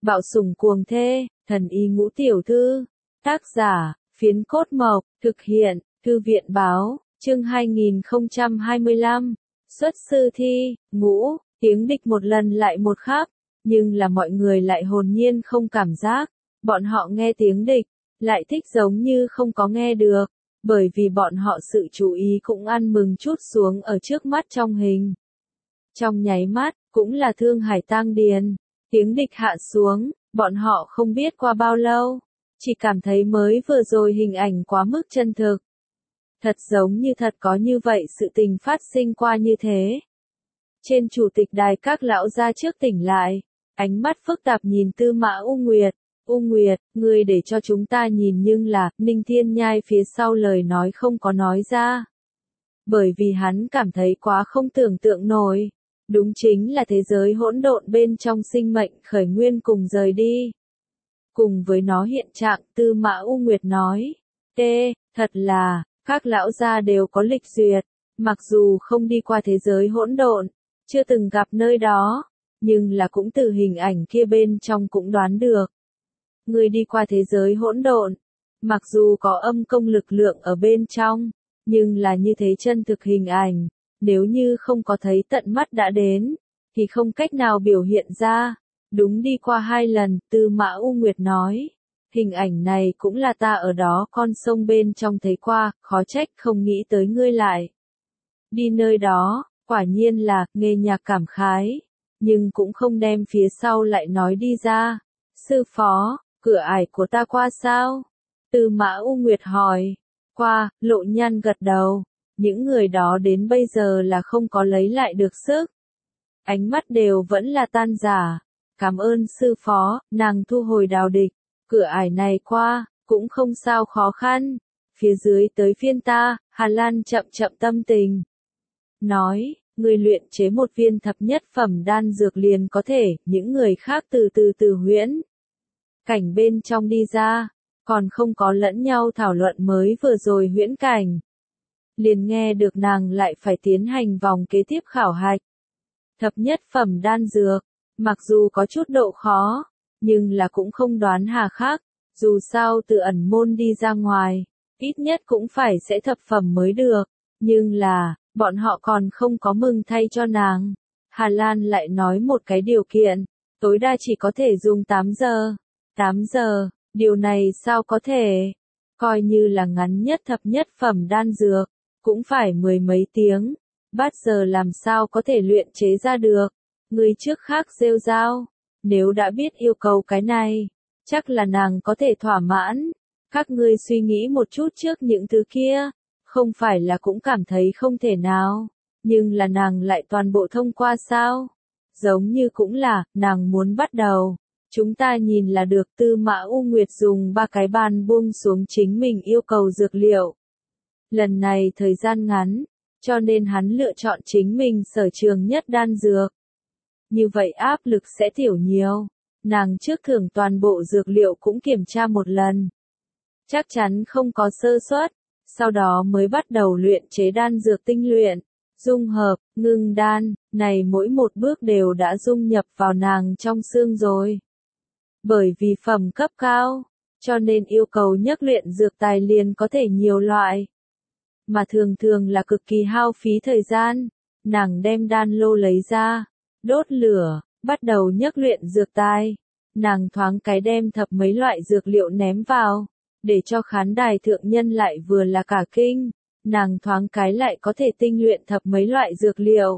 Bạo sủng cuồng thê, thần y ngũ tiểu thư. Tác giả, Phiến Cốt Mộc, thực hiện, Thư viện báo, chương 2025. Xuất sư thi, ngũ, tiếng địch một lần lại một khác, nhưng là mọi người lại hồn nhiên không cảm giác. Bọn họ nghe tiếng địch, lại thích giống như không có nghe được, bởi vì bọn họ sự chú ý cũng ăn mừng chút xuống ở trước mắt trong hình. Trong nháy mắt, cũng là Thương Hải tang điền, tiếng địch hạ xuống, bọn họ không biết qua bao lâu, chỉ cảm thấy mới vừa rồi hình ảnh quá mức chân thực. Thật giống như thật có như vậy sự tình phát sinh qua như thế. Trên chủ tịch đài các lão gia trước tỉnh lại, ánh mắt phức tạp nhìn Tư Mã U Nguyệt. U Nguyệt, ngươi để cho chúng ta nhìn nhưng là, Ninh Thiên Nhai phía sau lời nói không có nói ra. Bởi vì hắn cảm thấy quá không tưởng tượng nổi. Đúng chính là thế giới hỗn độn bên trong sinh mệnh khởi nguyên cùng rời đi. Cùng với nó hiện trạng, Tư Mã U Nguyệt nói. Thật là, các lão gia đều có lịch duyệt, mặc dù không đi qua thế giới hỗn độn, chưa từng gặp nơi đó, nhưng là cũng từ hình ảnh kia bên trong cũng đoán được. Người đi qua thế giới hỗn độn, mặc dù có âm công lực lượng ở bên trong, nhưng là như thế chân thực hình ảnh, nếu như không có thấy tận mắt đã đến, thì không cách nào biểu hiện ra. Đúng đi qua 2 lần, Tư Mã U Nguyệt nói. Hình ảnh này cũng là ta ở đó con sông bên trong thấy qua, khó trách không nghĩ tới ngươi lại. Đi nơi đó, quả nhiên là, nghe nhạc cảm khái, nhưng cũng không đem phía sau lại nói đi ra. Sư phó, cửa ải của ta qua sao? Tư Mã U Nguyệt hỏi. Qua, Lộ Nhan gật đầu. Những người đó đến bây giờ là không có lấy lại được sức. Ánh mắt đều vẫn là tan rã. Cảm ơn sư phó, nàng thu hồi đào địch. Cửa ải này qua, cũng không sao khó khăn. Phía dưới tới phiên ta, Hà Lan chậm chậm tâm tình. Nói, người luyện chế một viên thập nhất phẩm đan dược liền có thể, những người khác từ từ huyễn cảnh bên trong đi ra, còn không có lẫn nhau thảo luận mới vừa rồi huyễn cảnh. Liền nghe được nàng lại phải tiến hành vòng kế tiếp khảo hạch. Thập nhất phẩm đan dược, mặc dù có chút độ khó, nhưng là cũng không đoán hà khắc, dù sao từ ẩn môn đi ra ngoài, ít nhất cũng phải sẽ thập phẩm mới được, nhưng là, bọn họ còn không có mừng thay cho nàng. Hà Lan lại nói một cái điều kiện, tối đa chỉ có thể dùng 8 giờ. 8 giờ, điều này sao có thể? Coi như là ngắn nhất thập nhất phẩm đan dược, cũng phải 10 mấy tiếng. Bát giờ làm sao có thể luyện chế ra được? Người trước khác rêu rao, nếu đã biết yêu cầu cái này, chắc là nàng có thể thỏa mãn. Các ngươi suy nghĩ một chút trước những thứ kia, không phải là cũng cảm thấy không thể nào, nhưng là nàng lại toàn bộ thông qua sao? Giống như cũng là, nàng muốn bắt đầu. Chúng ta nhìn là được. Tư Mã U Nguyệt dùng 3 cái bàn buông xuống chính mình yêu cầu dược liệu. Lần này thời gian ngắn, cho nên hắn lựa chọn chính mình sở trường nhất đan dược. Như vậy áp lực sẽ tiểu nhiều. Nàng trước thưởng toàn bộ dược liệu cũng kiểm tra một lần. Chắc chắn không có sơ suất, sau đó mới bắt đầu luyện chế đan dược tinh luyện, dung hợp, ngưng đan, này mỗi một bước đều đã dung nhập vào nàng trong xương rồi. Bởi vì phẩm cấp cao, cho nên yêu cầu nhắc luyện dược tài liền có thể nhiều loại. Mà thường thường là cực kỳ hao phí thời gian. Nàng đem đan lô lấy ra, đốt lửa, bắt đầu nhắc luyện dược tài. Nàng thoáng cái đem thập mấy loại dược liệu ném vào, để cho khán đài thượng nhân lại vừa là cả kinh. Nàng thoáng cái lại có thể tinh luyện thập mấy loại dược liệu.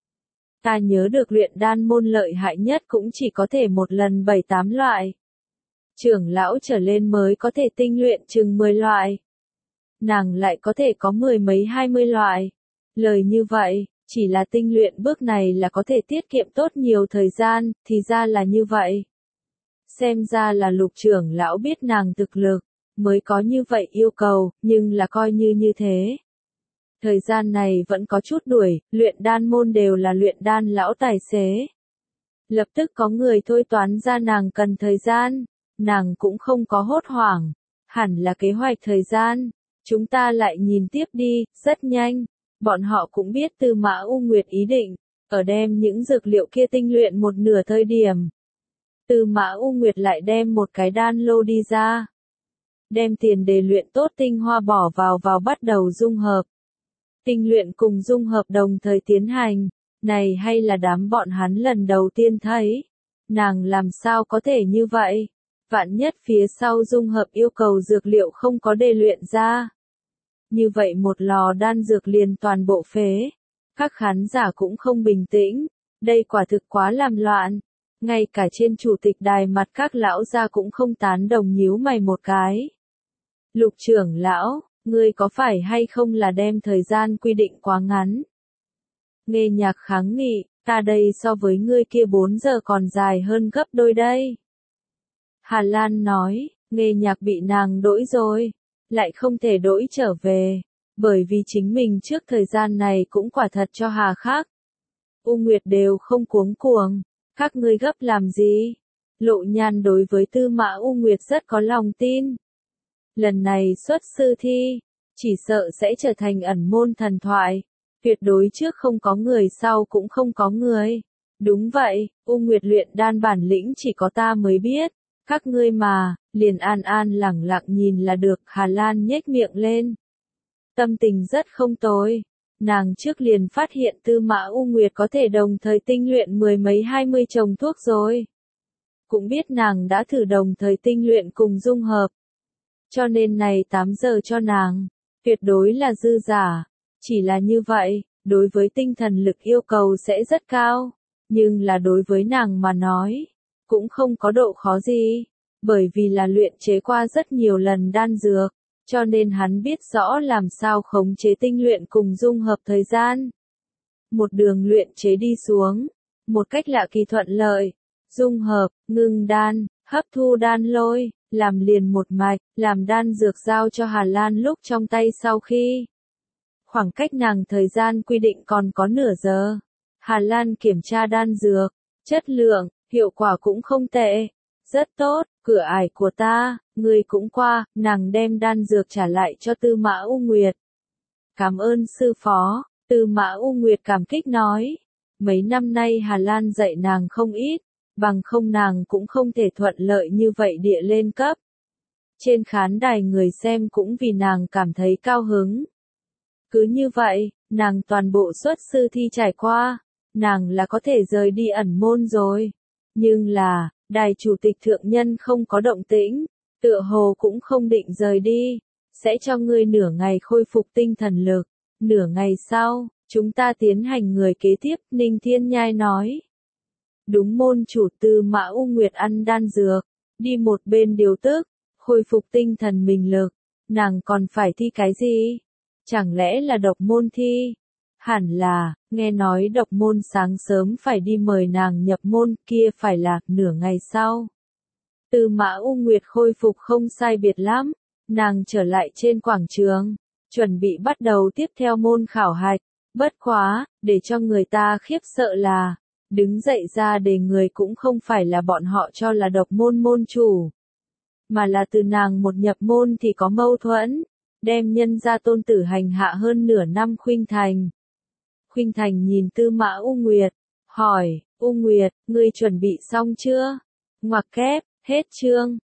Ta nhớ được luyện đan môn lợi hại nhất cũng chỉ có thể một lần 7-8 loại. Trưởng lão trở lên mới có thể tinh luyện chừng 10 loại. Nàng lại có thể có 10 mấy 20 loại. Lời như vậy, chỉ là tinh luyện bước này là có thể tiết kiệm tốt nhiều thời gian, thì ra là như vậy. Xem ra là Lục trưởng lão biết nàng thực lực, mới có như vậy yêu cầu, nhưng là coi như thế. Thời gian này vẫn có chút đuổi, luyện đan môn đều là luyện đan lão tài xế. Lập tức có người thôi toán ra nàng cần thời gian, nàng cũng không có hốt hoảng, hẳn là kế hoạch thời gian. Chúng ta lại nhìn tiếp đi, rất nhanh, bọn họ cũng biết Tư Mã U Nguyệt ý định, ở đem những dược liệu kia tinh luyện một nửa thời điểm. Tư Mã U Nguyệt lại đem một cái đan lô đi ra. Đem tiền để luyện tốt tinh hoa bỏ vào bắt đầu dung hợp. Tinh luyện cùng dung hợp đồng thời tiến hành, này hay là đám bọn hắn lần đầu tiên thấy. Nàng làm sao có thể như vậy? Vạn nhất phía sau dung hợp yêu cầu dược liệu không có đề luyện ra. Như vậy một lò đan dược liền toàn bộ phế. Các khán giả cũng không bình tĩnh, đây quả thực quá làm loạn. Ngay cả trên chủ tịch đài mặt các lão gia cũng không tán đồng, nhíu mày một cái. Lục trưởng lão, ngươi có phải hay không là đem thời gian quy định quá ngắn? Nghe Nhạc kháng nghị, ta đây so với ngươi kia 4 giờ còn dài hơn gấp đôi đây. Hà Lan nói, Nghe Nhạc bị nàng đỗi rồi, lại không thể đỗi trở về, bởi vì chính mình trước thời gian này cũng quả thật cho hà khắc. U Nguyệt đều không cuống cuồng, các ngươi gấp làm gì? Lộ Nhan đối với Tư Mã U Nguyệt rất có lòng tin. Lần này xuất sư thi, chỉ sợ sẽ trở thành ẩn môn thần thoại. Tuyệt đối trước không có người sau cũng không có người. Đúng vậy, U Nguyệt luyện đan bản lĩnh chỉ có ta mới biết. Các ngươi mà, liền an an lẳng lặng nhìn là được. Hà Lan nhếch miệng lên. Tâm tình rất không tồi. Nàng trước liền phát hiện Tư Mã U Nguyệt có thể đồng thời tinh luyện 10 mấy 20 chồng thuốc rồi. Cũng biết nàng đã thử đồng thời tinh luyện cùng dung hợp. Cho nên này 8 giờ cho nàng, tuyệt đối là dư giả. Chỉ là như vậy, đối với tinh thần lực yêu cầu sẽ rất cao. Nhưng là đối với nàng mà nói, cũng không có độ khó gì. Bởi vì là luyện chế qua rất nhiều lần đan dược. Cho nên hắn biết rõ làm sao khống chế tinh luyện cùng dung hợp thời gian. Một đường luyện chế đi xuống, một cách lạ kỳ thuận lợi, dung hợp, ngưng đan, hấp thu đan lôi, làm liền một mạch, làm đan dược giao cho Hà Lan lúc trong tay sau khi. Khoảng cách nàng thời gian quy định còn có nửa giờ. Hà Lan kiểm tra đan dược, chất lượng, hiệu quả cũng không tệ. Rất tốt, cửa ải của ta, người cũng qua, nàng đem đan dược trả lại cho Tư Mã U Nguyệt. Cảm ơn sư phó, Tư Mã U Nguyệt cảm kích nói. Mấy năm nay Hà Lan dạy nàng không ít, bằng không nàng cũng không thể thuận lợi như vậy địa lên cấp. Trên khán đài người xem cũng vì nàng cảm thấy cao hứng. Cứ như vậy, nàng toàn bộ xuất sư thi trải qua, nàng là có thể rời đi ẩn môn rồi. Nhưng là, đài chủ tịch thượng nhân không có động tĩnh, tựa hồ cũng không định rời đi, sẽ cho ngươi nửa ngày khôi phục tinh thần lực, nửa ngày sau, chúng ta tiến hành người kế tiếp, Ninh Thiên Nhai nói. Đúng, môn chủ Tư Mã U Nguyệt ăn đan dược, đi một bên điều tức, khôi phục tinh thần mình lực, nàng còn phải thi cái gì? Chẳng lẽ là độc môn thi? Hẳn là, nghe nói độc môn sáng sớm phải đi mời nàng nhập môn, kia phải là nửa ngày sau. Tư Mã U Nguyệt khôi phục không sai biệt lắm, nàng trở lại trên quảng trường, chuẩn bị bắt đầu tiếp theo môn khảo hạch. Bất quá, để cho người ta khiếp sợ là, đứng dậy ra đề người cũng không phải là bọn họ cho là độc môn môn chủ, mà là từ nàng một nhập môn thì có mâu thuẫn, đem nhân gia tôn tử hành hạ hơn nửa năm Khuynh Thành. Khuynh Thành nhìn Tư Mã U Nguyệt, hỏi, U Nguyệt, ngươi chuẩn bị xong chưa? Ngoặc kép, hết chương.